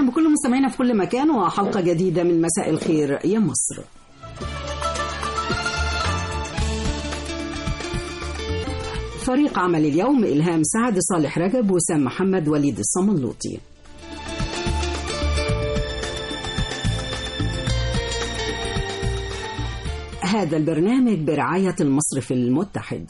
أهلا بكل مستمعينا في كل مكان وحلقة جديدة من مساء الخير يا مصر. فريق عمل اليوم: إلهام سعد، صالح رجب، وسام محمد، وليد الصمنلوطي. هذا البرنامج برعاية المصرف المتحد.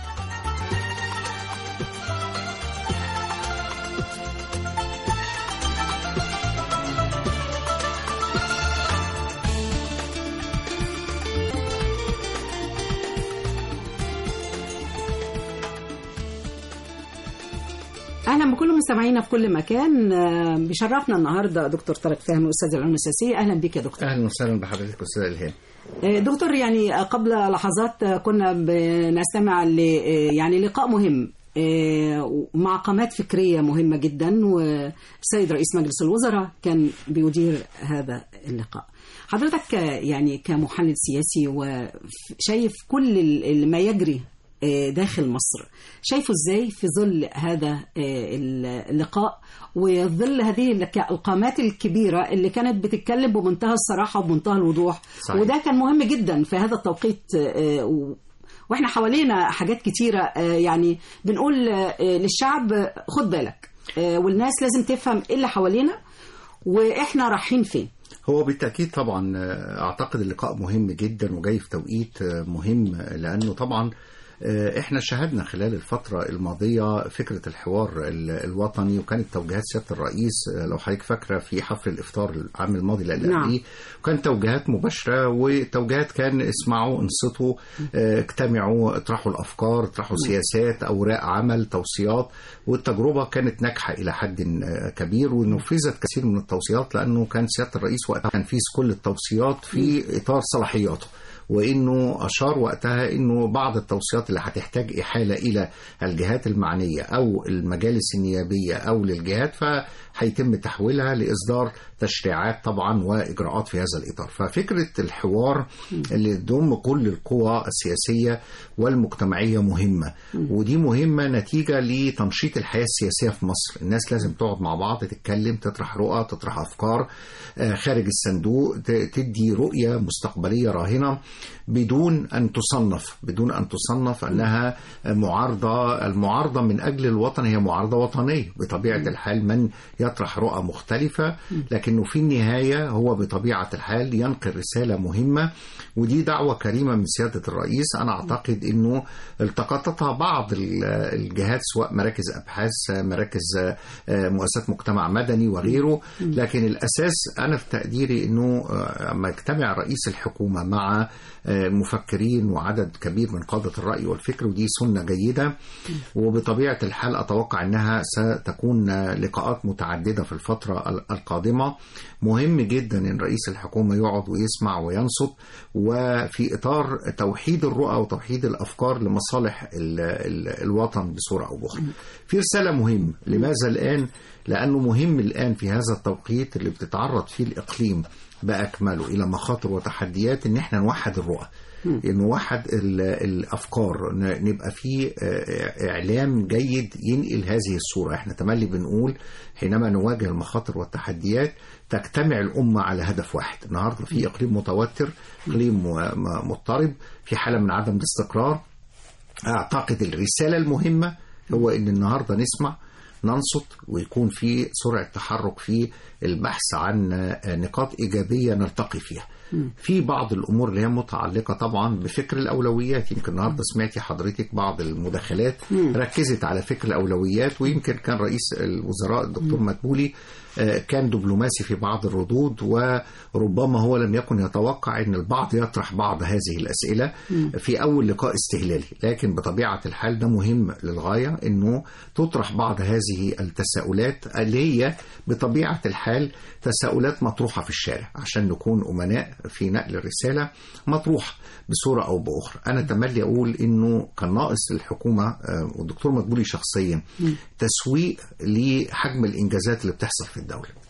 اهلا بكل مستمعينا في كل مكان. بيشرفنا النهارده دكتور طارق فهمي، استاذ العلوم السياسيه. اهلا بك يا دكتور. اهلا وسهلا بحضرتك استاذ الهام. دكتور، يعني قبل لحظات كنا بنستمع يعني لقاء مهم مع قامات فكريه مهمه جدا، والسيد رئيس مجلس الوزراء كان بيدير هذا اللقاء. حضرتك يعني كمحلل سياسي وشايف كل ما يجري داخل مصر، شايفه ازاي في ظل هذا اللقاء وظل هذه القامات الكبيرة اللي كانت بتتكلم بمنتهى الصراحة وبمنتهى الوضوح؟ صحيح. وده كان مهم جدا في هذا التوقيت، واحنا حوالينا حاجات كتيرة، يعني بنقول للشعب خد بالك، والناس لازم تفهم ايه اللي حوالينا واحنا رايحين فين. هو بالتأكيد طبعا اعتقد اللقاء مهم جدا وجاي في توقيت مهم، لأنه طبعا احنا شاهدنا خلال الفترة الماضية فكرة الحوار الوطني، وكانت توجيهات سيادة الرئيس لو حضرتك فاكرة في حفل الإفطار العام الماضي اللي قبليه، وكانت توجيهات مباشرة، وتوجيهات كان اسمعوا، انصتوا، اجتمعوا، اطرحوا الأفكار، اطرحوا سياسات، أوراق عمل، توصيات، والتجربة كانت ناجحة إلى حد كبير، ونفذت كثير من التوصيات، لأنه كان سيادة الرئيس وقتها تنفيذ كل التوصيات في إطار صلاحياته، وإنه أشار وقتها إنه بعض التوصيات اللي هتحتاج إحالة إلى الجهات المعنية أو المجالس النيابية أو للجهات فهيتم تحويلها لإصدار تشريعات طبعا وإجراءات في هذا الإطار. ففكرة الحوار اللي تضم كل القوى السياسية والمجتمعية مهمة، ودي مهمة نتيجة لتنشيط الحياة السياسية في مصر. الناس لازم تقعد مع بعض، تتكلم، تطرح رؤى، تطرح أفكار خارج الصندوق، تدي رؤية مستقبلية راهنة بدون أن تصنف أنها معارضة. المعارضة من أجل الوطن هي معارضة وطنية بطبيعة الحال، من يطرح رؤى مختلفة، لكنه في النهاية هو بطبيعة الحال ينقل رسالة مهمة، ودي دعوة كريمة من سيادة الرئيس. أنا أعتقد أنه التقطتها بعض الجهات، سواء مراكز أبحاث، مراكز مؤسسات مجتمع مدني وغيره، لكن الأساس أنا في تقديري أنه لما يجتمع رئيس الحكومة مع مفكرين وعدد كبير من قادة الرأي والفكر، ودي سنة جيدة، وبطبيعة الحال أتوقع أنها ستكون لقاءات متعددة في الفترة القادمة. مهم جدا أن رئيس الحكومة يقعد ويسمع وينصت، وفي إطار توحيد الرؤى وتوحيد الأفكار لمصالح الوطن بصورة أو بأخرى. في رسالة مهمة. لماذا الآن؟ لأنه مهم الآن في هذا التوقيت اللي بتتعرض فيه الإقليم بأكمله إلى مخاطر وتحديات، إن احنا نوحد الرؤى، نوحد الأفكار، نبقى فيه إعلام جيد ينقل هذه الصورة. احنا تملي بنقول حينما نواجه المخاطر والتحديات تجتمع الأمة على هدف واحد. النهاردة في إقليم متوتر، إقليم مضطرب، في حالة من عدم الاستقرار. أعتقد الرسالة المهمة هو إن النهاردة نسمع، ننصت، ويكون في سرعة تحرك في البحث عن نقاط إيجابية نلتقي فيها. في بعض الأمور اللي هي متعلقة طبعا بفكر الأولويات. يمكن النهاردة سمعتي حضرتك بعض المداخلات ركزت على فكر الأولويات، ويمكن كان رئيس الوزراء الدكتور مدبولي كان دبلوماسي في بعض الردود، وربما هو لم يكن يتوقع أن البعض يطرح بعض هذه الأسئلة في أول لقاء استهلالي، لكن بطبيعة الحال ده مهم للغاية أنه تطرح بعض هذه التساؤلات اللي هي بطبيعة الحال تساؤلات مطروحة في الشارع، عشان نكون أمناء في نقل الرسالة مطروحة بصورة أو بأخرى. أنا تملي أقول أنه كان ناقص للحكومة والدكتور مدبولي شخصيا تسويق لحجم الإنجازات اللي بتحصل في الدولة.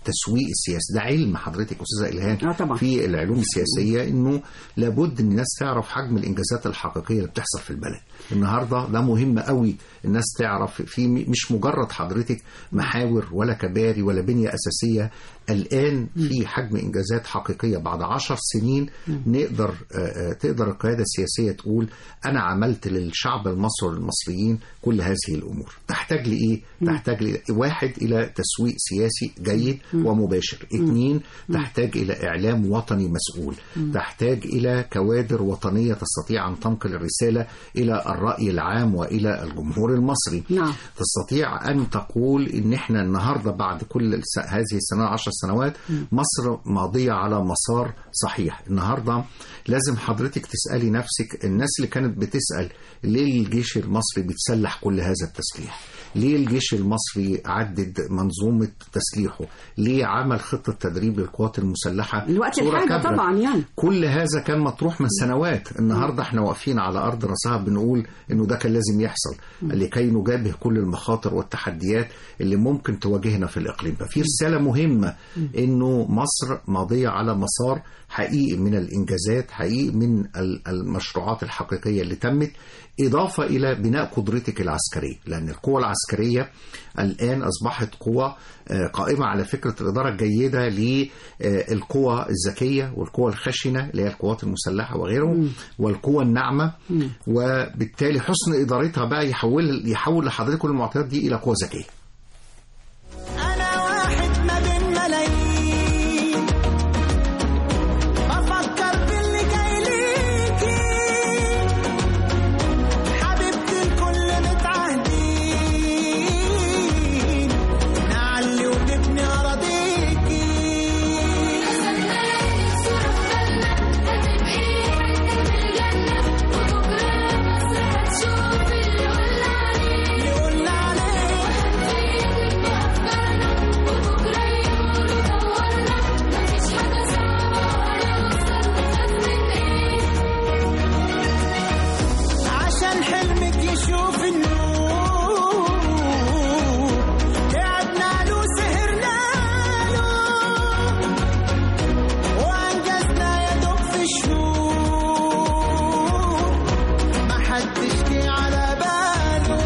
تسويق السياسة. ده علم حضرتك أستاذة إلهام طبعا. في العلوم السياسية إنه لابد إن الناس تعرف حجم الإنجازات الحقيقية اللي بتحصل في البلد. النهاردة ده مهم قوي الناس تعرف، في مش مجرد حضرتك محاور ولا كباري ولا بنية أساسية. الآن في حجم إنجازات حقيقية بعد 10 سنين تقدر القيادة السياسية تقول أنا عملت للشعب المصري والمصريين كل هذه الأمور. تحتاج لإيه؟ تحتاج واحد إلى تسويق سياسي جيد ومباشر. 2 تحتاج إلى إعلام وطني مسؤول. تحتاج إلى كوادر وطنية تستطيع أن تنقل الرسالة إلى الرأي العام وإلى الجمهور المصري. تستطيع أن تقول إن إحنا النهاردة بعد كل هذه السنة 10 سنوات مصر ماضية على مسار صحيح. النهاردة لازم حضرتك تسألي نفسك، الناس اللي كانت بتسأل ليه الجيش المصري بيتسلح كل هذا التسليح، ليه الجيش المصري عدد منظومة تسليحه، ليه عمل خطة تدريب للقوات المسلحة الوقت الحاجة طبعا، يعني كل هذا كان مطروح من سنوات. النهاردة احنا واقفين على أرض رصاها بنقول إنه ده كان لازم يحصل لكي نجابه كل المخاطر والتحديات اللي ممكن تواجهنا في الإقليم. ففي رسالة مهمة إنه مصر ماضية على مسار حقيقي من الإنجازات، حقيقي من المشروعات الحقيقية اللي تمت، إضافة إلى بناء قدرتك العسكرية، لأن القوى العسكرية الآن أصبحت قوى قائمة على فكرة الإدارة الجيدة للقوى الذكية والقوى الخشنة اللي هي القوات المسلحة وغيرهم والقوى الناعمة، وبالتالي حسن إدارتها بقى يحول لحضرتك كل المعطيات دي إلى قوى ذكية. أنا واحد ما بين ملايين بفكر باللي جاي ليكي، حبيبتي الكل متعهدين نعلي ونبني أراضيكي. عشان حلمك يشوف النور قعدنا له سهرنا له وانجزنا يا دوب في شهور ما حدش جه على باله.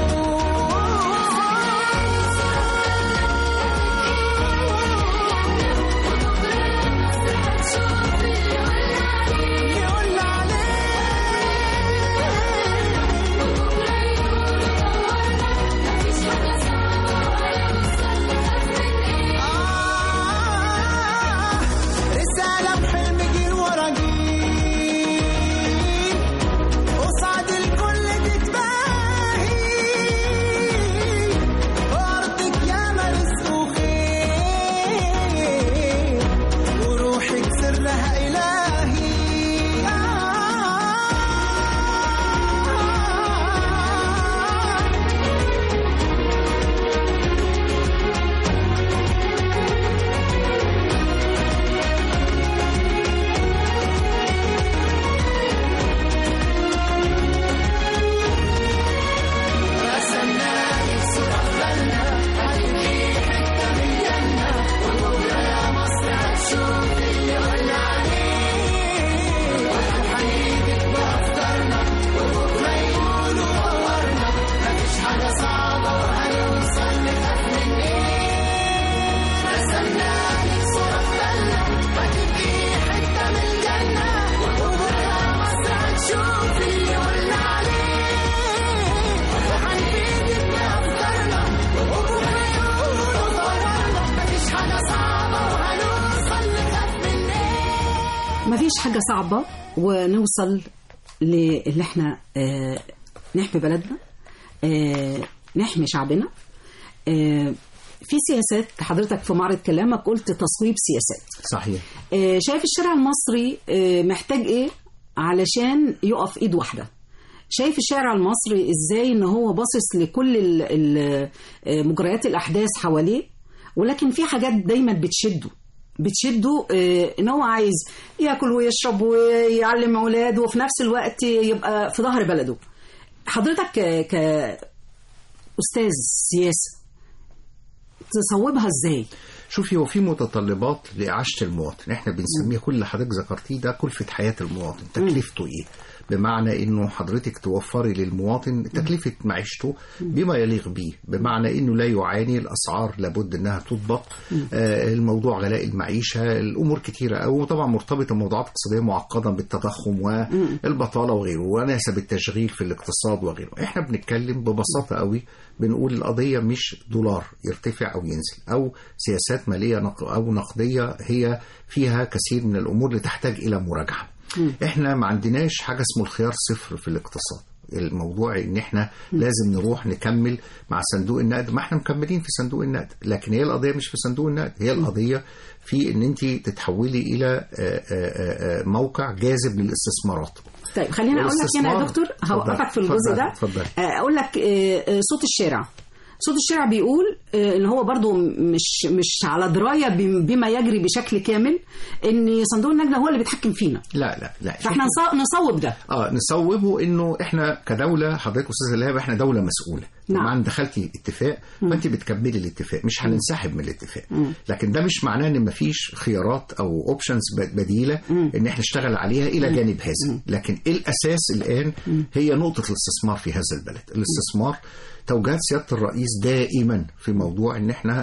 يقول رسالة بحلم جيل ورا جيل قصاد الكل تتباهي، وأرضك ياما رزق وخير وروحك سرها إلهي. مفيش حاجة صعبة ونوصل اللي احنا نحمي بلدنا، نحمي شعبنا. في سياسات، حضرتك في معرض كلامك قلت تصويب سياسات. صحيح. شايف الشارع المصري محتاج ايه علشان يقف ايد واحدة؟ شايف الشارع المصري ازاي ان هو باصص لكل مجريات الاحداث حواليه، ولكن في حاجات دايما بتشده ان هو عايز ياكل ويشرب ويعلم اولاده وفي نفس الوقت يبقى في ظهر بلده. حضرتك كأستاذ سياسة تصوبها ازاي؟ شوفي، هو في متطلبات لإعاشة المواطن، احنا بنسميها كل اللي حضرتك ذكرتيه ده كلفة حياة المواطن. تكلفته ايه؟ بمعنى انه حضرتك توفري للمواطن تكلفة معيشته بما يليق به، بمعنى انه لا يعاني، الاسعار لابد انها تضبط، الموضوع غلاء المعيشة، الامور كتيرة قوي، وطبعا مرتبطة بموضوعات اقتصادية معقدة بالتضخم والبطالة وغيره، ونسب التشغيل في الاقتصاد وغيره. احنا بنتكلم ببساطة قوي، بنقول القضية مش دولار يرتفع أو ينزل أو سياسات مالية أو نقدية هي فيها كثير من الأمور اللي تحتاج إلى مراجعة. إحنا ما عندناش حاجة اسمه الخيار صفر في الاقتصاد. الموضوع ان احنا لازم نروح نكمل مع صندوق النقد، ما احنا مكملين في صندوق النقد، لكن هي القضية مش في صندوق النقد، هي القضية في ان انت تتحولي الى موقع جاذب للاستثمارات. طيب خلينا اقول لك هنا يا دكتور، هوقفك في الجزء ده. اقول لك صوت الشارع. صوت الشارع بيقول ان هو برضو مش على درايه بما يجري بشكل كامل، ان صندوق النقد هو اللي بيتحكم فينا. لا فاحنا نصوب ده. نصوبه انه احنا كدوله، حضرتك استاذ الهاب، احنا دوله مسؤوله. نعم. طبعا دخلتي اتفاق فانت بتكملي الاتفاق، مش هننسحب من الاتفاق. لكن ده مش معناه ان مفيش خيارات او اوبشنز بديله ان احنا نشتغل عليها الى جانب هذا. لكن الاساس الان هي نقطه الاستثمار في هذا البلد. الاستثمار توجيهات سيادة الرئيس دائما في موضوع ان احنا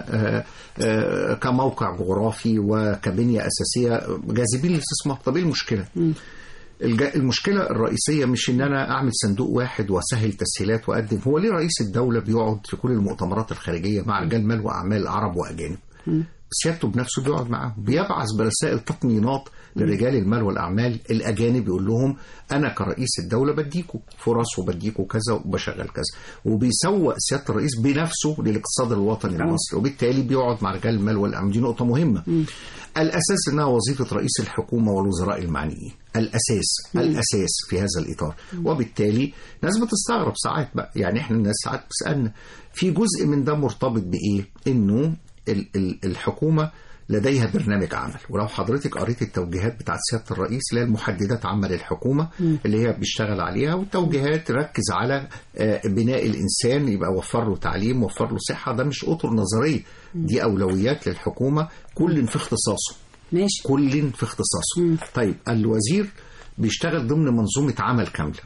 كموقع جغرافي وكبنية اساسية جاذبين للاستثمار. طب ايه المشكلة؟ المشكلة الرئيسية مش ان انا اعمل صندوق واحد واسهل تسهيلات واقدم. هو ليه رئيس الدولة بيقعد في كل المؤتمرات الخارجية مع رجال مال واعمال عرب واجانب؟ سيادته بنفسه بيقعد معاهم، بيبعث برسائل تطمينات لرجال المال والأعمال الأجانب، يقول لهم أنا كرئيس الدولة بديكوا فرص وبديكوا كذا وبشغل كذا، وبيسوق سيادة الرئيس بنفسه للاقتصاد الوطني المصري، وبالتالي بيقعد مع رجال المال والأعمال. دي نقطة مهمة. الأساس إنها وظيفة رئيس الحكومة والوزراء المعنيين، الأساس في هذا الإطار. وبالتالي ناس بتستغرب ساعات بقى، يعني إحنا الناس ساعات بتسألنا في جزء من ده مرتبط بإيه؟ إنه الحكومة لديها برنامج عمل، ولو حضرتك قريت التوجيهات بتاعت سيادة الرئيس اللي هي المحددات عمل الحكومة اللي هي بيشتغل عليها، والتوجيهات ركز على بناء الإنسان، يبقى وفر له تعليم، وفر له صحة. ده مش أطر نظرية، دي أولويات للحكومة، كل في اختصاصه. ماشي. كل في اختصاصه. طيب الوزير بيشتغل ضمن منظومة عمل كاملة،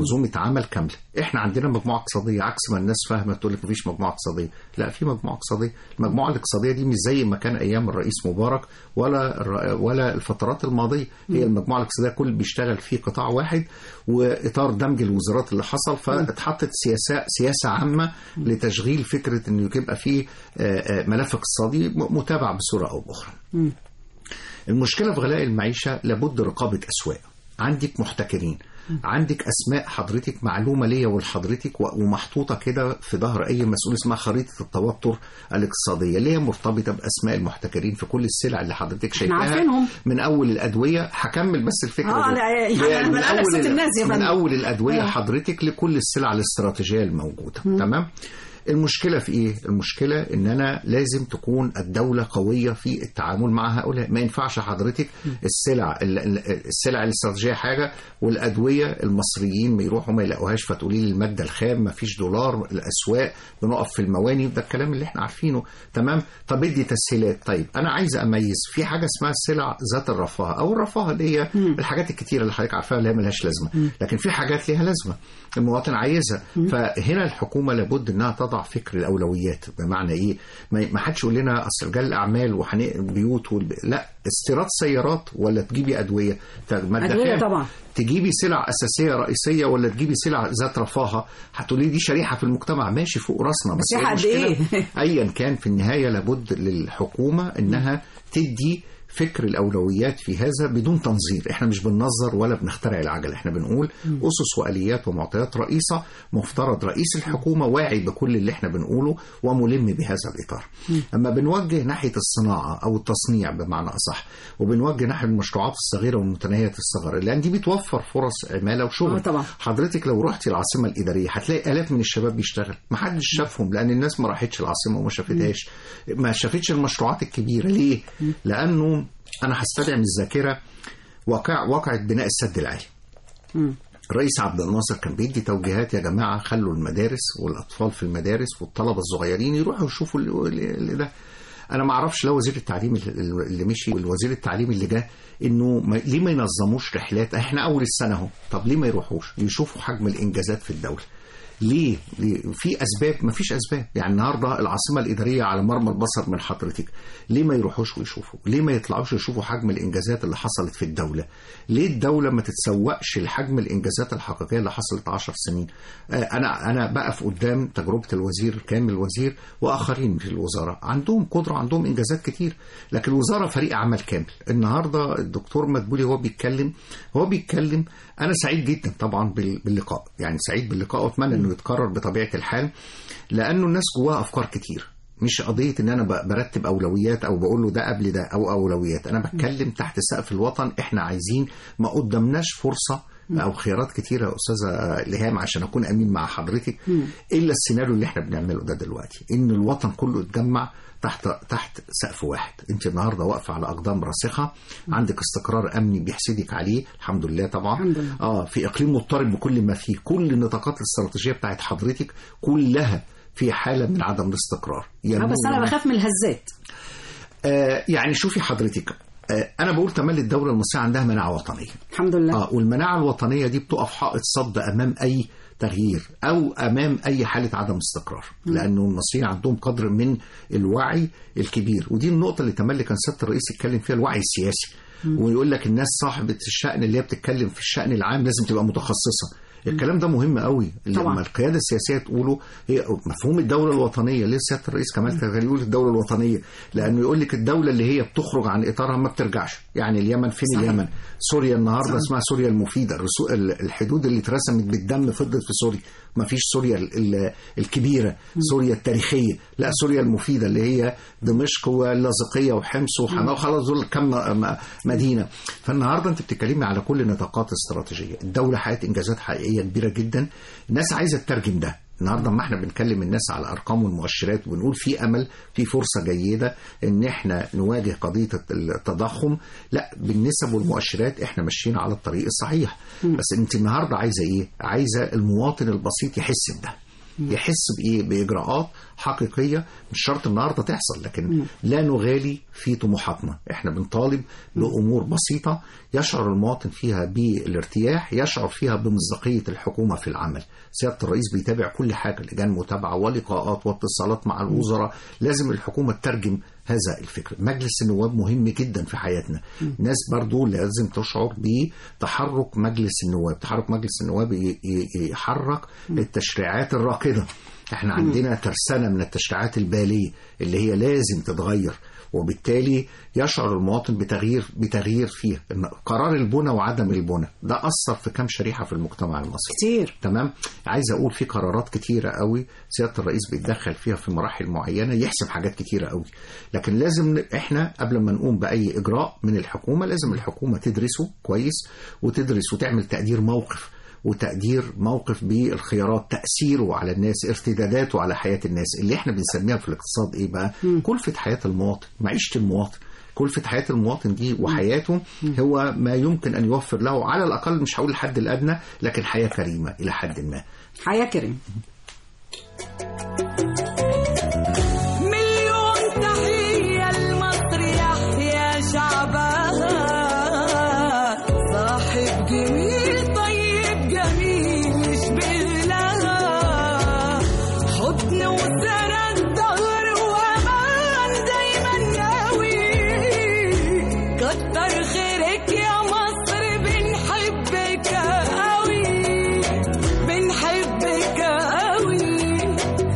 احنا عندنا مجموعه اقتصاديه، عكس ما الناس فاهمه تقول لك مفيش مجموعه اقتصاديه. لا، في مجموعه اقتصاديه. المجموعه الاقتصاديه دي مش زي ما كان ايام الرئيس مبارك ولا الفترات الماضيه. هي المجموعه الاقتصاديه كل بيشتغل في قطاع واحد، واطار دمج الوزارات اللي حصل، فاتحطت سياسه عامه لتشغيل فكره انه يبقى في ملف اقتصادي متابع بصوره او باخرى. المشكله في غلاء المعيشه لابد رقابه اسواق. عندك محتكرين، عندك اسماء حضرتك معلومه ليا ولحضرتك ومحطوطه كده في ظهر اي مسؤول، اسمها خريطه التوتر الاقتصاديه، اللي هي مرتبطه باسماء المحتكرين في كل السلع اللي حضرتك شايفاها، من اول الادويه. هكمل بس الفكره دي. من اول الادويه حضرتك لكل السلع الاستراتيجيه الموجوده. تمام. المشكلة في إيه؟ المشكلة إن أنا لازم تكون الدولة قوية في التعامل مع هؤلاء. ما ينفعش حضرتك السلع الاستراتيجية حاجة، والأدوية المصريين ما يروحوا ما يلاقوهاش، فتقولي لي المادة الخام ما فيش دولار، الأسواق بنقف في المواني، ده الكلام اللي احنا عارفينه. تمام. طب ادي تسهيلات. طيب أنا عايز أميز في حاجة اسمها السلع ذات الرفاهة أو الرفاهة، اللي هي الحاجات الكتيرة اللي حضرتك عارفاها اللي هي ملهاش لازمة، لكن في حاجات ليها لازمة المواطن عايزها. فهنا الحكومة لابد إنها تضع فكر الأولويات. بمعنى إيه؟ ما حدش يقول لنا أصل رجال الأعمال بيوت لا، استيراد سيارات ولا تجيبي أدوية طبعا، تجيبي سلع أساسية رئيسية ولا تجيبي سلع ذات رفاهة. هتقولي دي شريحة في المجتمع، ماشي، فوق راسنا، بس قد إيه؟ أيا كان في النهاية لابد للحكومة إنها تدي فكر الأولويات في هذا بدون تنظير. احنا مش بننظر ولا بنخترع العجلة، احنا بنقول أسس وآليات ومعطيات رئيسة. مفترض رئيس الحكومة واعي بكل اللي احنا بنقوله وملم بهذا الإطار. أما بنوجه ناحية الصناعة أو التصنيع بمعنى أصح، وبنوجه ناحية المشروعات الصغيرة والمتناهية الصغر، لأن دي بتوفر فرص عمالة وشغل. طبعا. حضرتك لو رحتي العاصمة الإدارية هتلاقي آلاف من الشباب بيشتغل، ما حدش شافهم لأن الناس ما راحتش العاصمة وما شافتهاش، ما شافتش المشروعات الكبيرة. ليه؟ لأنه أنا هستدعي من الذاكرة واقعة بناء السد العالي. الرئيس عبد الناصر كان بيدي توجيهات، يا جماعة خلوا المدارس والأطفال في المدارس والطلبة الصغيرين يروحوا يشوفوا اللي ده. انا ما اعرفش لو وزير التعليم اللي مشي والوزير التعليم اللي جه انه ليه ما ينظموش رحلات؟ احنا اول السنه اهو، طب ليه ما يروحوش يشوفوا حجم الانجازات في الدوله؟ ليه في اسباب؟ ما فيش اسباب. يعني النهارده العاصمه الاداريه على مرمى البصر من حضرتك، ليه ما يروحوش ويشوفوا؟ ليه ما يطلعوش يشوفوا حجم الانجازات اللي حصلت في الدوله؟ ليه الدوله ما تتسوقش لحجم الانجازات الحقيقيه اللي حصلت 10 سنين؟ انا بقف قدام تجربه الوزير كامل الوزير واخرين في الوزاره عندهم قدره، عندهم انجازات كتير، لكن الوزاره فريق عمل كامل. النهارده الدكتور مدبولي هو بيتكلم انا سعيد جدا طبعا باللقاء، يعني سعيد باللقاء واتمنى انه يتكرر بطبيعه الحال، لانه الناس جواها افكار كتير. مش قضيه ان انا برتب اولويات او بقول له ده قبل ده او اولويات، انا بتكلم تحت سقف الوطن. احنا عايزين، ما قدامناش فرصه او خيارات كتيره يا استاذه الهام عشان اكون امين مع حضرتك، الا السيناريو اللي احنا بنعمله ده دلوقتي، ان الوطن كله يتجمع تحت سقف واحد. انت النهارده واقفه على اقدام راسخه، عندك استقرار امني بيحسدك عليه الحمد لله طبعا. الحمد لله. في اقليم مضطرب بكل ما فيه، كل النطاقات الاستراتيجيه بتاعت حضرتك كلها في حاله من عدم الاستقرار. بس انا بخاف من الهزات. يعني شوفي حضرتك، انا بقول تملي الدوله المصريه عندها مناعه وطنيه الحمد لله. والمناعه الوطنيه دي بتقف حائط صد امام اي تغيير او امام اي حاله عدم استقرار، لانه المصريين عندهم قدر من الوعي الكبير. ودي النقطه اللي تملي كان سياده الرئيس يتكلم فيها، الوعي السياسي. ويقول لك الناس صاحبه الشأن اللي هي بتتكلم في الشأن العام لازم تبقى متخصصه. الكلام ده مهم قوي لما القياده السياسيه تقوله. هي مفهوم الدوله الوطنيه، ليه سياده الرئيس كمال كان يقول الدوله الوطنيه؟ لانه يقول لك الدوله اللي هي بتخرج عن اطارها ما بترجعش. يعني اليمن فين؟ صحيح. اليمن، سوريا النهارده اسمها سوريا المفيده. الحدود اللي اترسمت بالدم فضلت في سوريا، ما فيش سوريا الكبيره، سوريا التاريخيه، لا سوريا المفيده اللي هي دمشق واللاذقيه وحمص وحماه وخلاص دول كم مدينه. فالنهارده انت بتتكلمي على كل نطاقات استراتيجيه. الدوله حققت انجازات حقيقيه كبيره جدا، الناس عايزه تترجم ده. النهارده ما احنا بنكلم الناس على ارقام والمؤشرات وبنقول في امل، في فرصه جيده ان احنا نواجه قضيه التضخم، لا بالنسب والمؤشرات احنا ماشيين على الطريق الصحيح. بس انت النهارده عايزه ايه؟ عايزه المواطن البسيط يحس بده، يحس بايه؟ باجراءات حقيقيه. مش شرط النهارده تحصل، لكن لا نغالي في طموحاتنا. احنا بنطالب بامور بسيطه يشعر المواطن فيها بالارتياح، يشعر فيها بمصداقيه الحكومه في العمل. سياده الرئيس بيتابع كل حاجه، لجان متابعه ولقاءات واتصالات مع الوزراء. لازم الحكومه تترجم هذا الفكر. مجلس النواب مهم جدا في حياتنا. الناس برضو لازم تشعر بتحرك مجلس النواب. تحرك مجلس النواب يحرك التشريعات الراكده. احنا عندنا ترسانة من التشريعات البالية اللي هي لازم تتغير، وبالتالي يشعر المواطن بتغيير فيها. قرار البنى وعدم البنى ده أثر في كم شريحة في المجتمع المصري كتير. تمام. عايز أقول في قرارات كتيرة قوي سيادة الرئيس بيتدخل فيها في مراحل معينة، يحسب حاجات كتيرة قوي. لكن لازم احنا قبل ما نقوم بأي إجراء من الحكومة لازم الحكومة تدرسه كويس، وتدرس وتعمل تقدير موقف بالخيارات، تأثيره على الناس، ارتداداته على حياة الناس، اللي احنا بنسميها في الاقتصاد ايه بقى؟ كلفة حياة المواطن، معيشة المواطن. كلفة حياة المواطن دي وحياته هو ما يمكن أن يوفر له على الأقل، مش هقول الحد الأدنى، لكن حياة كريمة إلى حد ما. حياة كريمة. مليون تحية لمصر يحيى شعبها، صاحب جميل طيب جميل يشبه لها، حضن وسند ظهر وأمان دايما ناوي، كتر خيرك يا مصر بنحبك قوي، بنحبك قوي.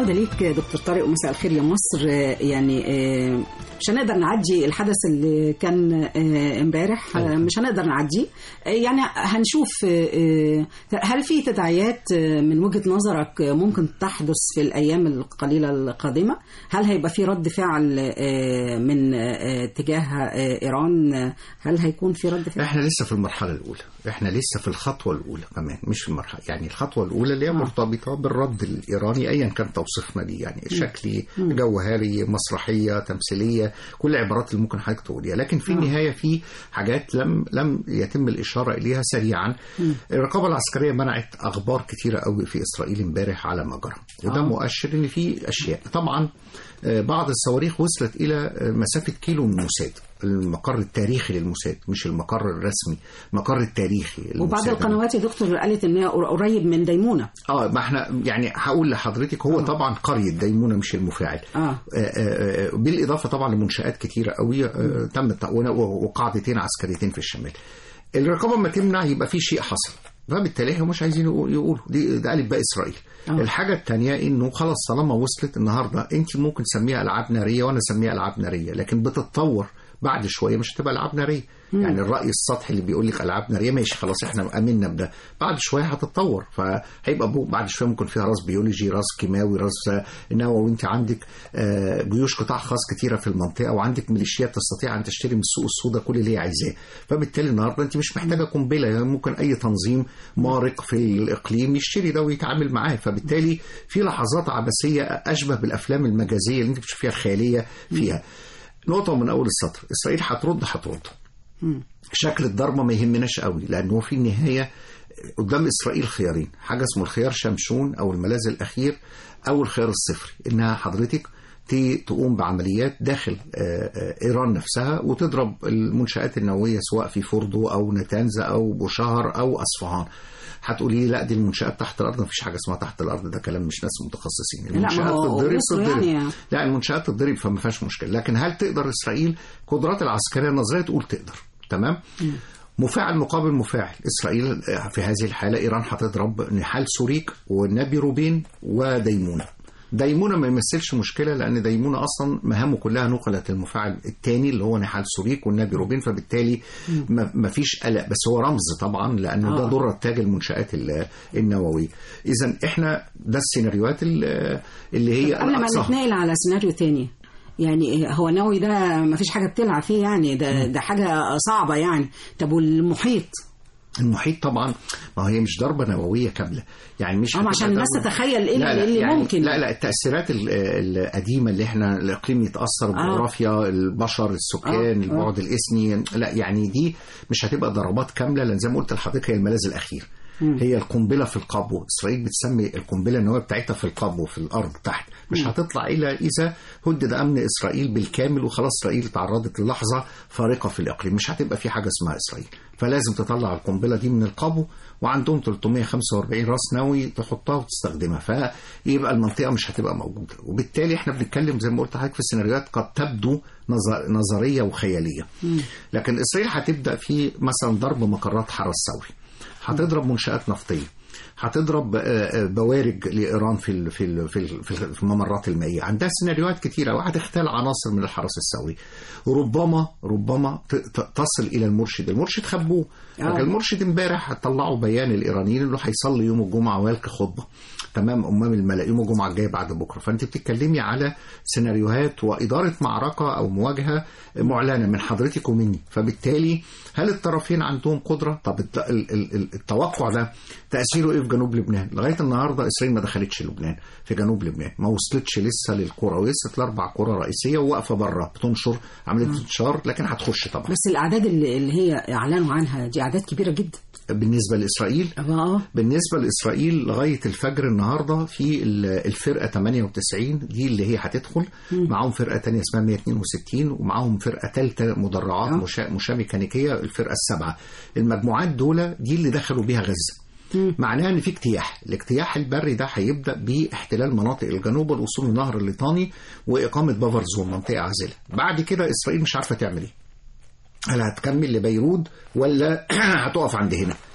العودة ليك دكتور طارق ومساء الخير يا مصر. يعني مش هنقدر نعدي الحدث اللي كان امبارح، مش هنقدر نعديه. يعني هنشوف هل في تداعيات من وجهة نظرك ممكن تحدث في الأيام القليلة القادمة؟ هل هيبقى في رد فعل من تجاه إيران؟ هل هيكون في رد فعل؟ احنا لسه في المرحلة الأولى، احنا لسه في الخطوة الأولى كمان، مش في المرحلة. يعني الخطوة الأولى اللي هي مرتبطة بالرد الإيراني أيا كان توصيفنا ليه، يعني شكلي، جوهري، مسرحية، تمثيلية، كل العبارات اللي ممكن حضرتك تقوليها. لكن في النهاية في حاجات لم يتم الإشارة إليها سريعا. الرقابة العسكرية منعت أخبار كتيرة قوي في إسرائيل امبارح على ما جرى، وده مؤشر إن في أشياء. طبعا بعض الصواريخ وصلت إلى مسافة كيلو من موساد، المقر التاريخي للموساد، مش المقر الرسمي، المقر التاريخي. وبعض القنوات يا دكتور قالت إنها قريب من ديمونة. ما احنا يعني هقول لحضرتك هو طبعا قرية ديمونة مش المفاعل. بالإضافة طبعا لمنشآت كتيرة قوي تم وقاعدتين عسكريتين في الشمال. الرقابة ما تمنع يبقى في شيء حصل، فبالتالي هم مش عايزين يقولوا ده قالب بقى إسرائيل. الحاجة التانية إنه خلاص طالما وصلت النهاردة، أنت ممكن تسميها ألعاب نارية وأنا أسميها ألعاب نارية، لكن بتتطور بعد شوية مش هتبقى ألعاب نارية. يعني الرأي السطحي اللي بيقول لك ألعاب نارية ماشي خلاص احنا أمنا بده، بعد شوية هتتطور، فهيبقى بعد شوية ممكن فيها راس بيولوجي، راس كيماوي، راس نووي، وانت عندك جيوش قطاع خاص كتيرة في المنطقة، وعندك ميليشيات تستطيع أن تشتري من السوق السوداء كل اللي هي عايزاه. فبالتالي النهاردة انت مش محتاجة قنبلة، يعني ممكن أي تنظيم مارق في الإقليم يشتري ده ويتعامل معاه. فبالتالي في لحظات عبثية أشبه بالأفلام المجازية اللي انت بتشوفيها الخيالية فيها. نقطة من أول السطر، إسرائيل هترد. شكل الضربة ما يهمناش قوي، لأنه في النهاية قدام إسرائيل خيارين، حاجة اسمه الخيار شمشون أو الملاذ الأخير، أو الخيار الصفري، إنها حضرتك تقوم بعمليات داخل إيران نفسها وتضرب المنشآت النووية سواء في فوردو أو نتانز أو بوشهر أو أصفهان. هتقولي لا دي المنشآت تحت الأرض، مفيش حاجة اسمها تحت الأرض، ده كلام مش ناس متخصصين. المنشآت تتضرب يعني. لا المنشآت تتضرب فما فيهاش مشكلة، لكن هل تقدر إسرائيل؟ قدرات العسكرية النظرية تقول تقدر، تمام. مفاعل مقابل مفاعل، إسرائيل في هذه الحالة إيران هتضرب نحال سوريك ونبي روبين وديمونة. ديمونة ما يمثلش مشكلة، لأن ديمونة أصلا مهامه كلها نقلت المفاعل الثاني اللي هو نحال سوريك والنبي روبين، فبالتالي ما فيش قلق، بس هو رمز طبعا لأنه ده ضرر تاج المنشآت النووية. إذن إحنا ده السيناريوهات اللي هي قبل ما نتنقل على سيناريو تاني، يعني هو نووي ده ما فيش حاجة بتلعب فيه، يعني ده حاجة صعبة يعني. طب والمحيط؟ المحيط طبعا ما هي مش ضربة نووية كاملة، يعني مش عشان الناس تتخيل ايه اللي يعني ممكن. لا التأثيرات القديمة اللي احنا الإقليم يتأثر، الجغرافيا، البشر، السكان، البعد الإثني، لا يعني دي مش هتبقى ضربات كاملة، لأن زي ما قلت لحضرتك هي الملاذ الأخير. هي القنبلة في القبو، إسرائيل بتسمي القنبلة النووية بتاعتها في القبو في الأرض تحت، مش هتطلع إلا إذا هدد أمن إسرائيل بالكامل، وخلاص إسرائيل تعرضت للحظة فارقة في الإقليم، مش هتبقى في حاجة اسمها إسرائيل، فلازم تطلع القنبلة دي من القبو، وعندهم 345 راس نووي تحطها وتستخدمها، فيبقى المنطقة مش هتبقى موجودة. وبالتالي احنا بنتكلم زي ما قلت لحضرتك في سيناريوهات قد تبدو نظرية وخيالية، لكن إسرائيل هتبدأ في مثلا ضرب مقرات حرس ثوري، هتضرب منشآت نفطية، هتضرب بوارج لإيران في الممرات المائية، عندها سيناريوهات كتيرة، وهتختال عناصر من الحرس الثوري، ربما تصل إلى المرشد خبوه. لكن المرشد امبارح طلعوا بيان الإيرانيين إنه هيصلي يوم الجمعة ويلقي خطبة تمام أمام الملأ يوم الجمعة الجاي بعد بكرة. فأنت بتتكلمي على سيناريوهات وإدارة معركة أو مواجهة معلنة من حضرتك ومني، فبالتالي هل الطرفين عندهم قدرة؟ طب التوقع ده تأثيره إيه في جنوب لبنان؟ لغاية النهاردة إسرائيل ما دخلتش لبنان، في جنوب لبنان ما وصلتش لسه للقرى، وصلت ل4 قرى رئيسية وواقفة بره بتنشر عملية انتشار، لكن هتخش طبعا. بس الأعداد اللي هي أعلنوا عنها دي أعداد كبيرة جدا بالنسبة لإسرائيل. بالنسبة لإسرائيل لغاية الفجر النهاردة في الفرقة 98 دي اللي هي هتدخل، معهم فرقة تانية اسمها 162، ومعهم فرقة ثالثة مدرعات مشاة ميكانيكية الفرقة 7. المجموعات دول دي اللي دخلوا بيها غزة. معناها ان في اجتياح، الاجتياح البري ده هيبدا باحتلال مناطق الجنوب والوصول للنهر الليطاني واقامه بافرزون منطقه عازله. بعد كده اسرائيل مش عارفه تعمل ايه، هل هتكمل لبيروت ولا هتقف عند هنا؟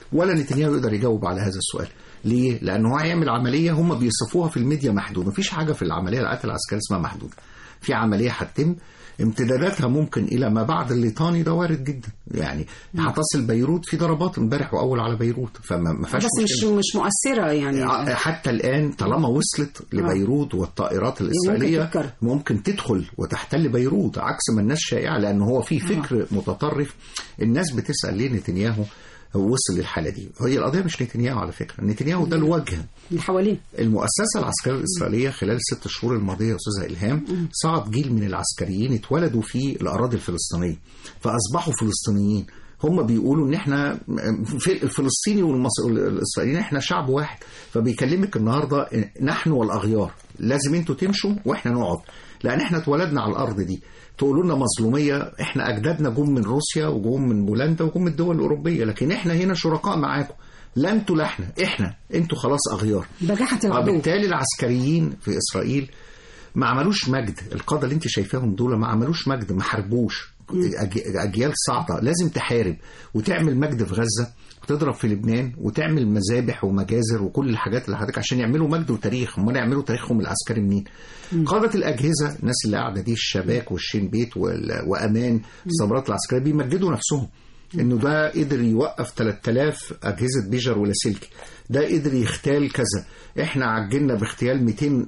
ولا نتنياهو يقدر يجاوب على هذا السؤال. ليه؟ لأنه هو هيعمل عملية هم بيصفوها في الميديا محدودة. مفيش حاجة في العملية القتل العسكري اسمها محدودة. في عملية هتتم امتداداتها ممكن إلى ما بعد الليطاني، ده وارد جدا. يعني هتصل بيروت، في ضربات امبارح وأول على بيروت، فما فيهاش بس مش مؤثرة يعني حتى الآن. طالما وصلت لبيروت والطائرات الإسرائيلية ممكن تدخل وتحتل بيروت، عكس ما الناس شائعة. لأنه هو في فكر متطرف. الناس بتسأل ليه نتنياهو وصل للحالة دي. هي القضية مش نتنياهو على فكرة، نتنياهو ده الوجه اللي حواليه. المؤسسة العسكرية الإسرائيلية خلال 6 شهور الماضية يا أستاذة إلهام صعد جيل من العسكريين اتولدوا في الأراضي الفلسطينية فأصبحوا فلسطينيين. هم بيقولوا ان احنا في الفلسطيني والاسرائيليين احنا شعب واحد. فبيكلمك النهارده نحن والاغيار، لازم انتوا تمشوا واحنا نقعد، لان احنا اتولدنا على الارض دي. تقولوا لنا مظلوميه، احنا اجدادنا جم من روسيا وجم من بولندا وجم من الدول الاوروبيه، لكن احنا هنا شركاء معاكم. لا انتوا لا احنا انتوا خلاص اغيار. وبالتالي العسكريين في اسرائيل ما عملوش مجد. القاده اللي انت شايفاهم دول ما عملوش مجد، ما حاربوش. أجيال صاعدة لازم تحارب وتعمل مجد في غزة وتضرب في لبنان وتعمل مذابح ومجازر وكل الحاجات اللي حضرتك عشان يعملوا مجد وتاريخ. هم يعملوا تاريخهم العسكري منين؟ قادة الأجهزة، الناس اللي قاعدة دي، الشباك والشين بيت وأمان الثورات العسكرية بيمجدوا نفسهم إنه ده قدر يوقف 3000 أجهزة بيجر ولاسلكي، ده قدر يختال كذا. احنا عجلنا باغتيال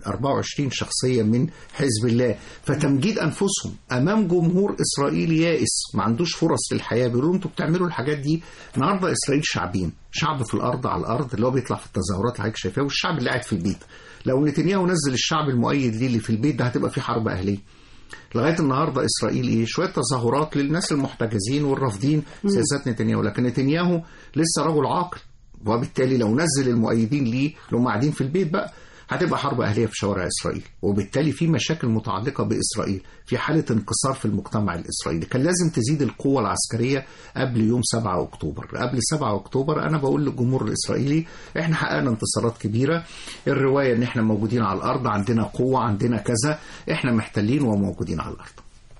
224 شخصية من حزب الله. فتمجيد أنفسهم أمام جمهور إسرائيلي يائس ما عندوش فرص للحياة، بيقولوا انتوا بتعملوا الحاجات دي. النهارده إسرائيل شعبين، شعب في الأرض على الأرض اللي هو بيطلع في التظاهرات اللي حضرتك شايفاه، والشعب اللي قاعد في البيت. لو نتنياهو نزل الشعب المؤيد ليه اللي في البيت ده هتبقى في حرب أهلية. لغاية النهاردة إسرائيل شوية تظاهرات للناس المحتجزين والرافضين سياسات نتنياهو، لكن نتنياهو لسه رجل عاقل، وبالتالي لو نزل المؤيدين ليه اللي هم قاعدين في البيت بقى هتبقى حرب أهلية في شوارع إسرائيل، وبالتالي في مشاكل متعلقة بإسرائيل، في حالة انكسار في المجتمع الإسرائيلي. كان لازم تزيد القوة العسكرية قبل يوم 7 أكتوبر. قبل 7 أكتوبر أنا بقول للجمهور الإسرائيلي إحنا حققنا انتصارات كبيرة. الرواية إن إحنا موجودين على الأرض، عندنا قوة، عندنا كذا، إحنا محتلين وموجودين على الأرض.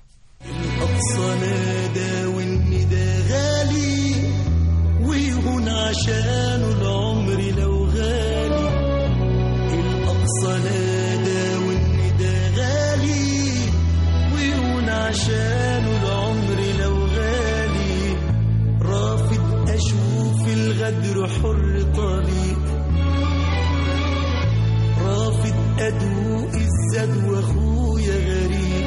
الأقصى نادى والندى غالي ويهون عشانه العمر لو غالي. الأقصى نادى والندى غالي ويهون عشانه العمر لو غالي. رافض أشوف الغدر حر طليق، رافض أدوق الزاد وأخويا غريب.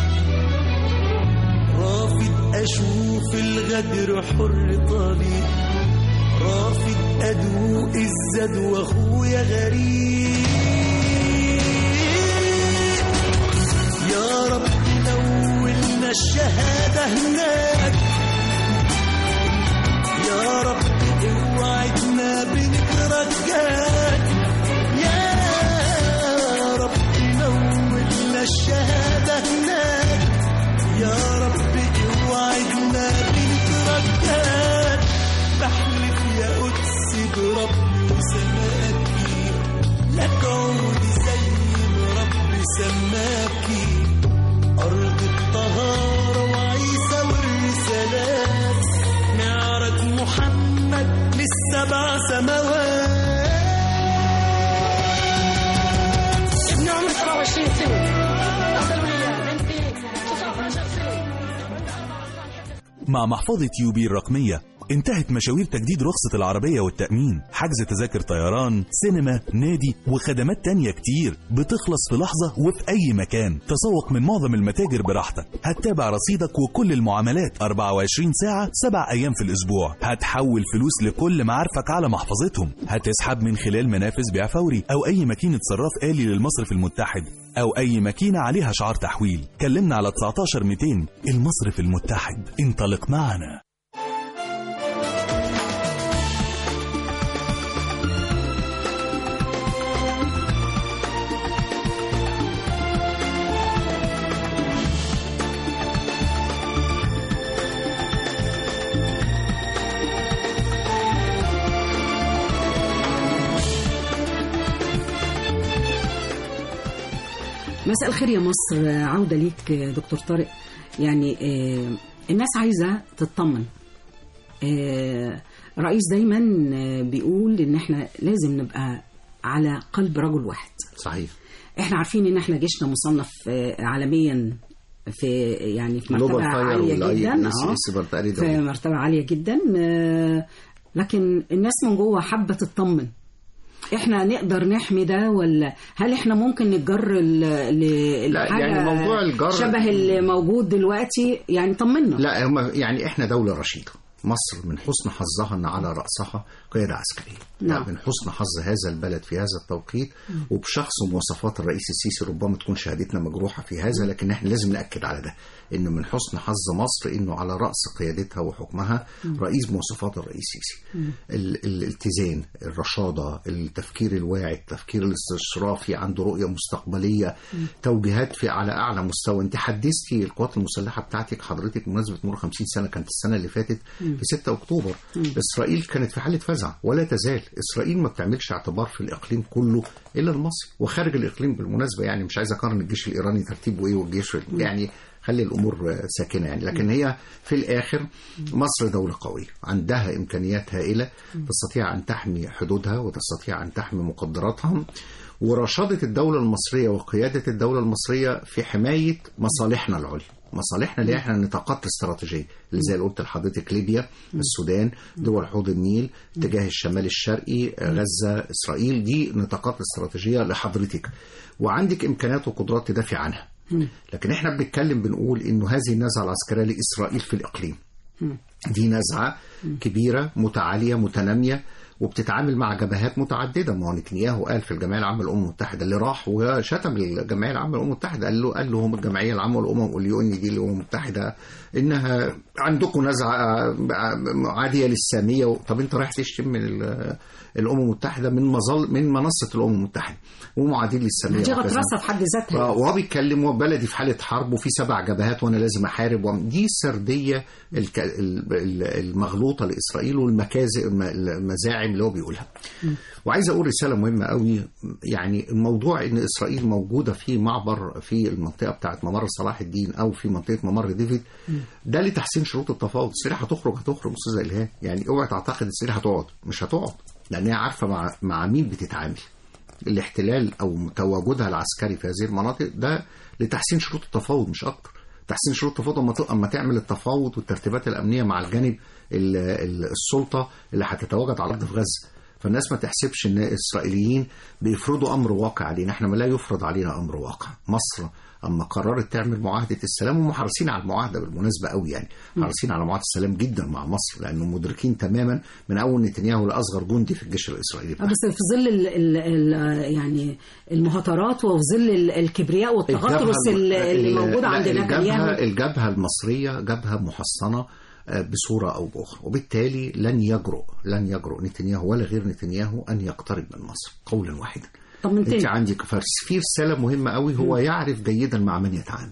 رافض أشوف الغدر حر طليق، رافض أدوق الزاد وأخويا غريب. يا رب نولنا الشهادة هناك، يا رب اوعدنا بنترجاك. يا رب نولنا الشهادة هناك، يا رب اوعدنا بنترجاك. بحلف يا قدس بربي وسماكي لك عودي زي ما ربي سماكي. أرض الطهارة وعيسى والرسالات، معرج محمد للسبع سماوات. ابن عمر 27 سنة مع محفظة يوبي الرقمية انتهت مشاوير تجديد رخصة العربية والتأمين، حجز تذاكر طيران، سينما، نادي وخدمات تانية كتير بتخلص في لحظة وفي أي مكان. تسوق من معظم المتاجر براحتك، هتتابع رصيدك وكل المعاملات 24 ساعة 7 أيام في الأسبوع. هتحول فلوس لكل معارفك على محفظتهم، هتسحب من خلال منافذ بيع فوري أو أي ماكينة صراف آلي للمصرف المتحد أو أي ماكينة عليها شعار تحويل. كلمنا على 19200. المصرف المتحد، انطلق معنا. مساء الخير يا مصر، عودة ليك دكتور طارق. يعني الناس عايزة تطمن، رئيس دايما بيقول ان احنا لازم نبقى على قلب رجل واحد. صحيح. احنا عارفين ان احنا جيشنا مصنف عالميا في يعني في مرتبة عالية جدا، في مرتبة عالية جدا، لكن الناس من جوه حابة تطمن. احنا نقدر نحمي ده، ولا هل احنا ممكن نتجر لحاجة يعني موضوع الجر شبه اللي موجود دلوقتي؟ يعني طمنا. لا هم يعني احنا دولة رشيدة، مصر من حسن حظها أن على رأسها قيادة عسكرية. نعم. من حسن حظ هذا البلد في هذا التوقيت وبشخص ومواصفات الرئيس السيسي ربما تكون شهادتنا مجروحة في هذا، لكن احنا لازم نأكد على ده، إنه من حسن حظ مصر إنه على رأس قيادتها وحكمها رئيس مواصفات الرئيس السيسي. الاتزان، الرشادة، التفكير الواعي، التفكير الاستشرافي، عنده رؤية مستقبلية، توجيهات في على أعلى مستوى. أنت حدثتي القوات المسلحة بتاعتك حضرتك بمناسبة مرور 50 سنة، كانت السنة اللي فاتت في 6 أكتوبر. إسرائيل كانت في حالة فزع ولا تزال. إسرائيل ما بتعملش اعتبار في الإقليم كله إلا المصري وخارج الإقليم بالمناسبة. يعني مش عايز أقارن الجيش الإيراني ترتيبه إيه والجيش، يعني خلي الأمور ساكنة يعني. لكن هي في الآخر مصر دولة قوية عندها إمكانيات هائلة، تستطيع أن تحمي حدودها وتستطيع أن تحمي مقدراتها. ورشادة الدولة المصرية وقيادة الدولة المصرية في حماية مصالحنا العليا، مصالحنا اللي احنا نطاقات استراتيجية اللي زي اللي قلت لحضرتك، ليبيا، السودان، دول حوض النيل، اتجاه الشمال الشرقي، غزة، إسرائيل، دي نطاقات استراتيجية لحضرتك، وعندك إمكانيات وقدرات تدافع عنها. لكن احنا بنتكلم بنقول إنه هذه النزعة العسكرية لإسرائيل في الإقليم دي نزعة كبيرة متعالية متنامية وبتتعامل مع جبهات متعدده. ما هو نتنياهو قال في الجمعيه العامه للامم المتحده اللي راح وشتم الجمعيه العامه للامم المتحده، قال لهم الجمعيه العامه للامم واليون دي الامم المتحده انها عندكم نزعه عاديه للساميه. طب انت رايح تشتم من الامم المتحده من منصه الامم المتحده ومعادين للساميه، دي غطرسه في حد ذاتها. وهو بيتكلم وبلدي في حاله حرب وفي 7 جبهات وانا لازم احارب. دي السرديه المغلوطه لاسرائيل والمزاعم اللي هو بيقولها. وعايز اقول رساله مهمه قوي، يعني الموضوع ان اسرائيل موجوده في معبر في المنطقه بتاعه ممر صلاح الدين او في منطقه ممر ديفيد، ده لتحسين شروط التفاوض. اسرائيل هتخرج استاذ الهام، يعني اوعى تعتقد اسرائيل هتقعد، مش هتقعد، لان هي عارفه مع مين بتتعامل. الاحتلال او تواجدها العسكري في هذه المناطق ده لتحسين شروط التفاوض مش اكتر. تحسين شروط التفاوض اما تعمل التفاوض والترتيبات الامنيه مع الجانب السلطه اللي هتتواجد على الارض في غزه. فالناس ما تحسبش ان الاسرائيليين بيفرضوا امر واقع علينا، احنا ما لا يفرض علينا امر واقع. مصر اما قررت تعمل معاهده السلام، وهم حريصين على المعاهده بالمناسبه قوي، يعني حريصين على معاهده السلام جدا مع مصر، لانه مدركين تماما من اول نتنياهو لاصغر جندي في الجيش الاسرائيلي. بس في ظل يعني المهاترات وفي ظل الكبرياء والتغطرس اللي موجود عند نتنياهو، الجبهه المصريه جبهه محصنه بصورة أو بأخرى، وبالتالي لن يجرؤ نتنياهو ولا غير نتنياهو أن يقترب من مصر قولا واحدا. أنت عندك في رسالة مهمة قوي، هو يعرف جيدا مع من يتعامل.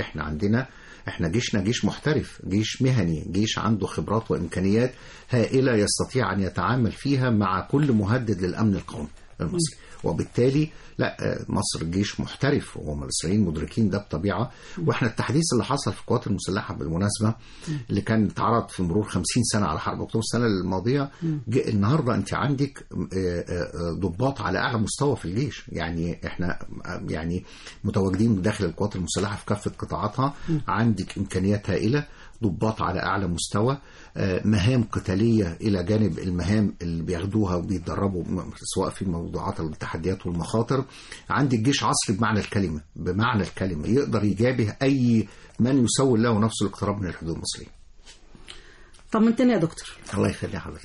احنا جيشنا جيش محترف، جيش مهني، جيش عنده خبرات وإمكانيات هائلة يستطيع أن يتعامل فيها مع كل مهدد للأمن القومي المصري. وبالتالي لا، مصر جيش محترف وهم الإسرائيليين مدركين ده بطبيعة. واحنا التحديث اللي حصل في القوات المسلحة بالمناسبة اللي كان اتعرض في مرور 50 سنة على حرب أكتوبر السنة الماضية، النهاردة انت عندك ضباط على أعلى مستوى في الجيش. يعني احنا يعني متواجدين داخل القوات المسلحة في كافة قطاعاتها، عندك إمكانيات هائلة، ضباط على أعلى مستوى، مهام قتالية إلى جانب المهام اللي بياخدوها وبيتدربوا سواء في موضوعات التحديات والمخاطر. عندك جيش عصري بمعنى الكلمة يقدر يجابه أي من يسول له نفسه الاقتراب من الحدود المصرية. طمنتني يا دكتور. الله يخلي حضرتك.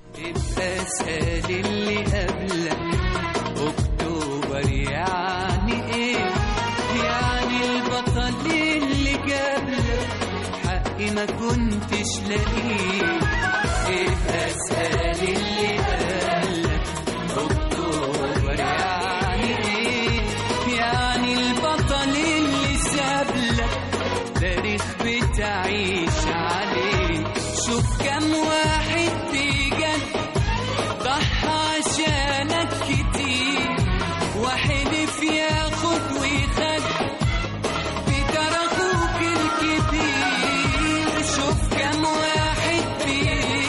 الأسئلة اللي قبلك أكتوبر يعني إيه؟ يعني البطل اللي قبلك حقي ما كنتش لاقيه. الأسئلة اللي قبلك أكتوبر يعني إيه؟ يعني البطل اللي سابلك تاريخ بتعيش عليه. شوف كم واحد بجد ضحى عشانك كتير، وحلف ياخد ويخد بدار اخوك الكبير. شوف كم واحد بجد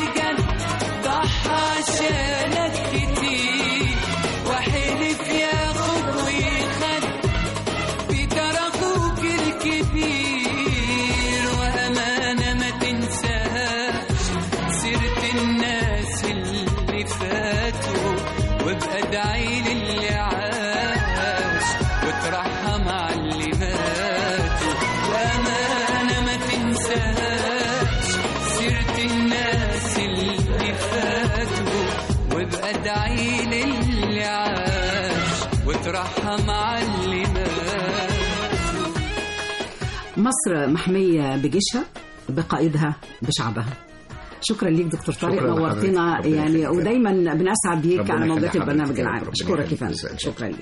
اللي فاتوا وابقى ادعي للي عاش وترحم على اللي مات. مصر محمية بجيشها بقائدها بشعبها. شكرا ليك دكتور طارق، نورتنا يعني، ودايما بنسعد بيك على موجات البرنامج العام. اشكرك يا فندم، شكرا ليك.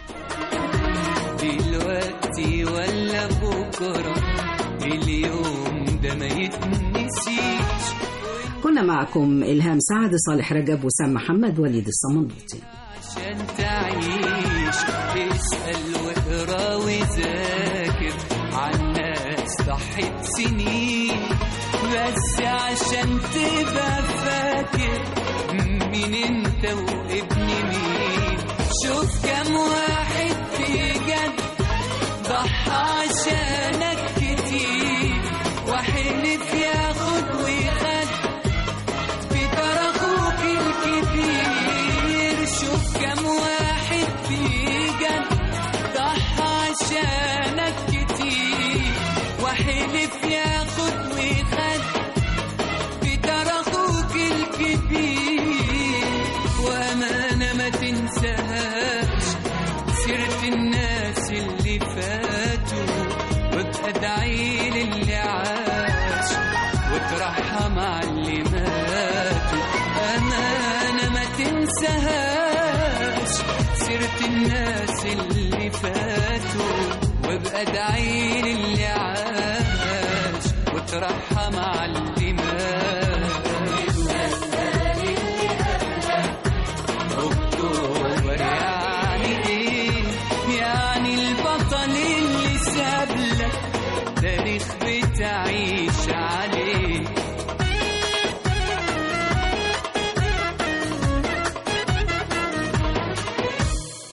دلوقتي ولا بكره اليوم ده ما يتنسيش. كنا معكم إلهام سعد، صالح رجب، وسام محمد، وليد الصمندوطي. عشان تعيش اسأل واقرا وذاكر عن ناس ضحت سنين بس عشان تبقى فاكر مين انت وابن مين. شوف كم واحد بجد ضحى عشانك كتير وحلف ياخد ويخد بدار اخوك الكبير. شوف كم واحد بجد ضحى عشانك كتير وحلف ياخد ويخد بدار اخوك الكبير. وامانه ما تنساهاش سيرة الناس اللي فاتوا وابقى ادعي للي عاش وترحم على اللي ماتوا. امانه ما تنساهاش سيرة الناس اللي فاتوا وابقى ادعي للي عاش وترحم على اللي مات. اكتوبر يعني ايه؟ يعني البطل اللي سابلك تاريخ بتعيش عليه.